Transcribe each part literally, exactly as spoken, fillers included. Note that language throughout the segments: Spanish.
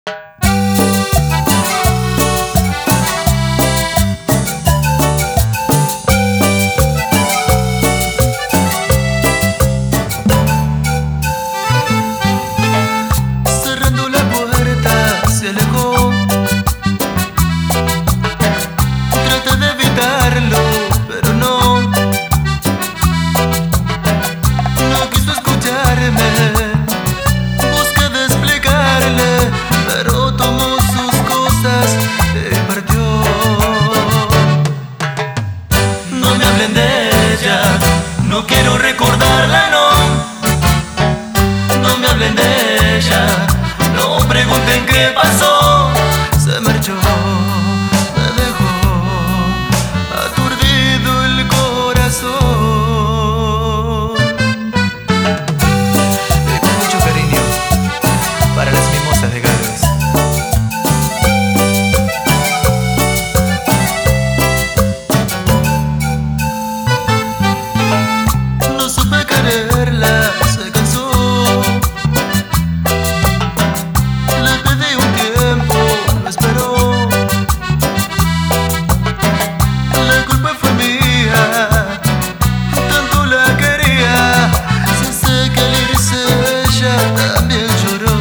Cerrando la puerta se alejó. Traté de evitarlo, pero no. No quiso escucharme. Busqué de explicarle, pero tomó sus cosas y partió. No me hablen de ella, no quiero recordarla, no. No me hablen de ella, no pregunten qué pasó. Se marchó, me dejó aturdido el corazón. Y con mucho cariño para las mimosas de Galvez. No supe quererla, se cansó. Le pedí un tiempo, no esperó. La culpa fue mía, tanto la quería. Sí sé que al irse ella también lloró.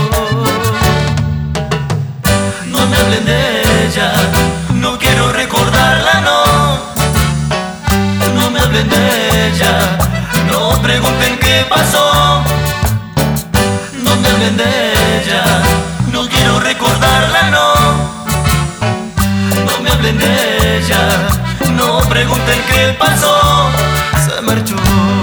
No me hablen de ella, no quiero recordarla, no. No me hablen de ella, no pregunten qué pasó. No me hablen de ella, no quiero recordarla, no. No me hablen de ella, no pregunten qué pasó. Se marchó.